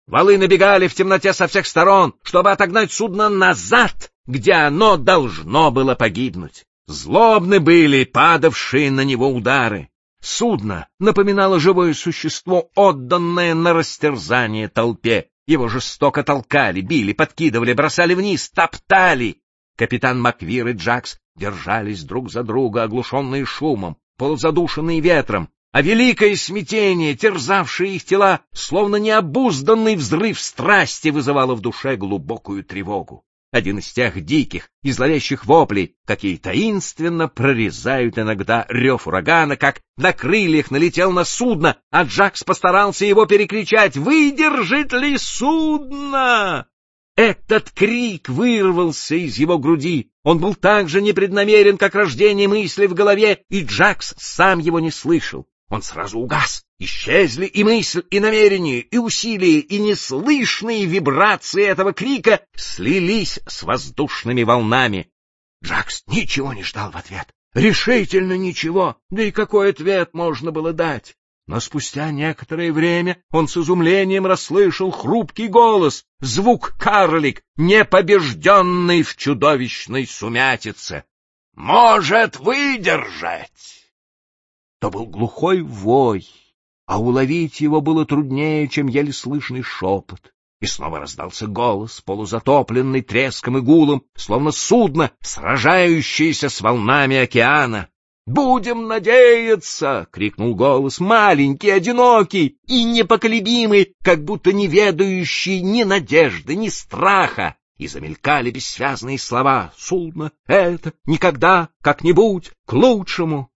Валы набегали в темноте со всех сторон, чтобы отогнать судно назад, где оно должно было погибнуть. Злобны были падавшие на него удары. Судно напоминало живое существо, отданное на растерзание толпе. Его жестоко толкали, били, подкидывали, бросали вниз, топтали. Капитан Маквир и Джакс держались друг за друга, оглушенные шумом, полузадушенные ветром, а великое смятение, терзавшее их тела, словно необузданный взрыв страсти, вызывало в душе глубокую тревогу. Один из тех диких и зловещих воплей, какие таинственно прорезают иногда рев урагана, как на крыльях налетел на судно, а Джакс постарался его перекричать: «Выдержит ли судно?» Этот крик вырвался из его груди. Он был так же непреднамерен, как рождение мысли в голове, и Джакс сам его не слышал. Он сразу угас. Исчезли и мысль, и намерение, и усилия, и неслышные вибрации этого крика слились с воздушными волнами. Джакс ничего не ждал в ответ. Решительно ничего. Да и какой ответ можно было дать? Но спустя некоторое время он с изумлением расслышал хрупкий голос, звук-карлик, непобежденный в чудовищной сумятице. «Может выдержать!» То был глухой вой, а уловить его было труднее, чем еле слышный шепот. И снова раздался голос, полузатопленный треском и гулом, словно судно, сражающееся с волнами океана. «Будем надеяться!» — крикнул голос, маленький, одинокий и непоколебимый, как будто не ведающий ни надежды, ни страха. И замелькали бессвязные слова: «Судно это никогда, как-нибудь, к лучшему».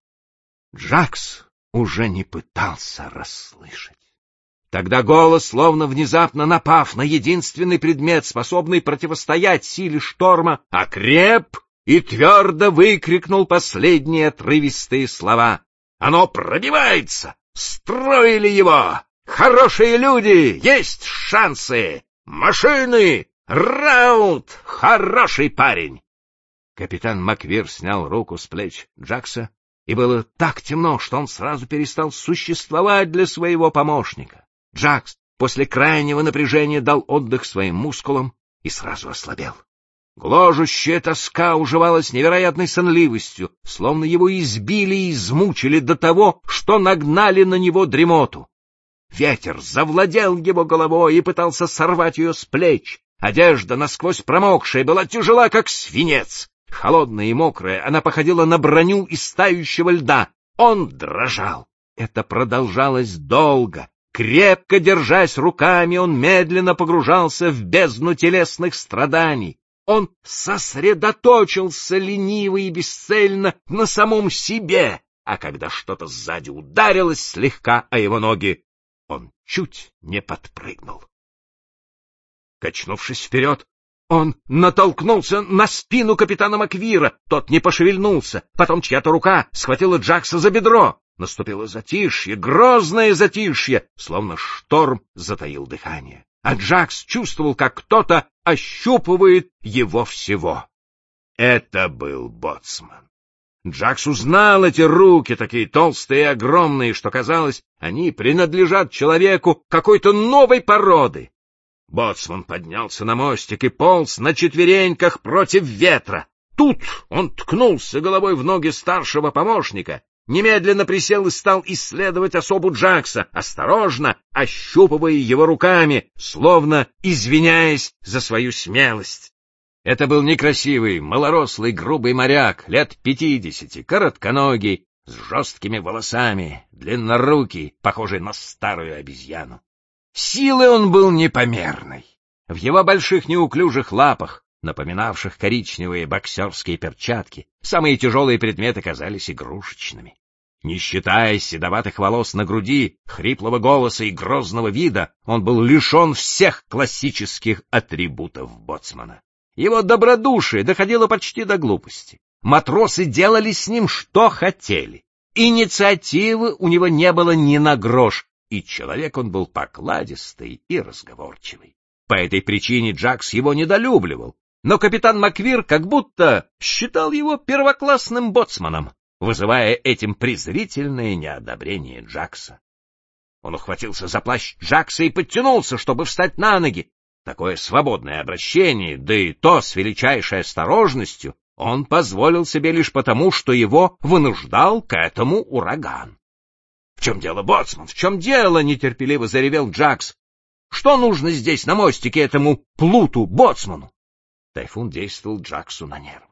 Джакс уже не пытался расслышать. Тогда голос, словно внезапно напав на единственный предмет, способный противостоять силе шторма, окреп и твердо выкрикнул последние отрывистые слова. «Оно пробивается! Строили его! Хорошие люди! Есть шансы! Машины! Раунд! Хороший парень!» Капитан Маквир снял руку с плеч Джакса, и было так темно, что он сразу перестал существовать для своего помощника. Джакс после крайнего напряжения дал отдых своим мускулам и сразу ослабел. Гложущая тоска уживалась невероятной сонливостью, словно его избили и измучили до того, что нагнали на него дремоту. Ветер завладел его головой и пытался сорвать ее с плеч. Одежда, насквозь промокшая, была тяжела, как свинец. Холодная и мокрая, она походила на броню из тающего льда. Он дрожал. Это продолжалось долго. Крепко держась руками, он медленно погружался в бездну телесных страданий. Он сосредоточился лениво и бесцельно на самом себе, а когда что-то сзади ударилось слегка о его ноги, он чуть не подпрыгнул. Качнувшись вперед, он натолкнулся на спину капитана Маквира. Тот не пошевельнулся. Потом чья-то рука схватила Джакса за бедро. Наступило затишье, грозное затишье, словно шторм затаил дыхание. А Джакс чувствовал, как кто-то ощупывает его всего. Это был боцман. Джакс узнал эти руки, такие толстые и огромные, что, казалось, они принадлежат человеку какой-то новой породы. Боцман поднялся на мостик и полз на четвереньках против ветра. Тут он ткнулся головой в ноги старшего помощника, немедленно присел и стал исследовать особу Джакса, осторожно ощупывая его руками, словно извиняясь за свою смелость. Это был некрасивый, малорослый, грубый моряк, лет 50, коротконогий, с жесткими волосами, длиннорукий, похожий на старую обезьяну. Силы он был непомерной. В его больших неуклюжих лапах, напоминавших коричневые боксерские перчатки, самые тяжелые предметы казались игрушечными. Не считая седоватых волос на груди, хриплого голоса и грозного вида, он был лишен всех классических атрибутов боцмана. Его добродушие доходило почти до глупости. Матросы делали с ним что хотели. Инициативы у него не было ни на грош, и человек он был покладистый и разговорчивый. По этой причине Джакс его недолюбливал, но капитан Маквир как будто считал его первоклассным боцманом, вызывая этим презрительное неодобрение Джакса. Он ухватился за плащ Джакса и подтянулся, чтобы встать на ноги. Такое свободное обращение, да и то с величайшей осторожностью, он позволил себе лишь потому, что его вынуждал к этому ураган. — В чем дело, боцман, в чем дело? — нетерпеливо заревел Джакс. — Что нужно здесь, на мостике, этому плуту-боцману? Тайфун действовал Джаксу на нервы.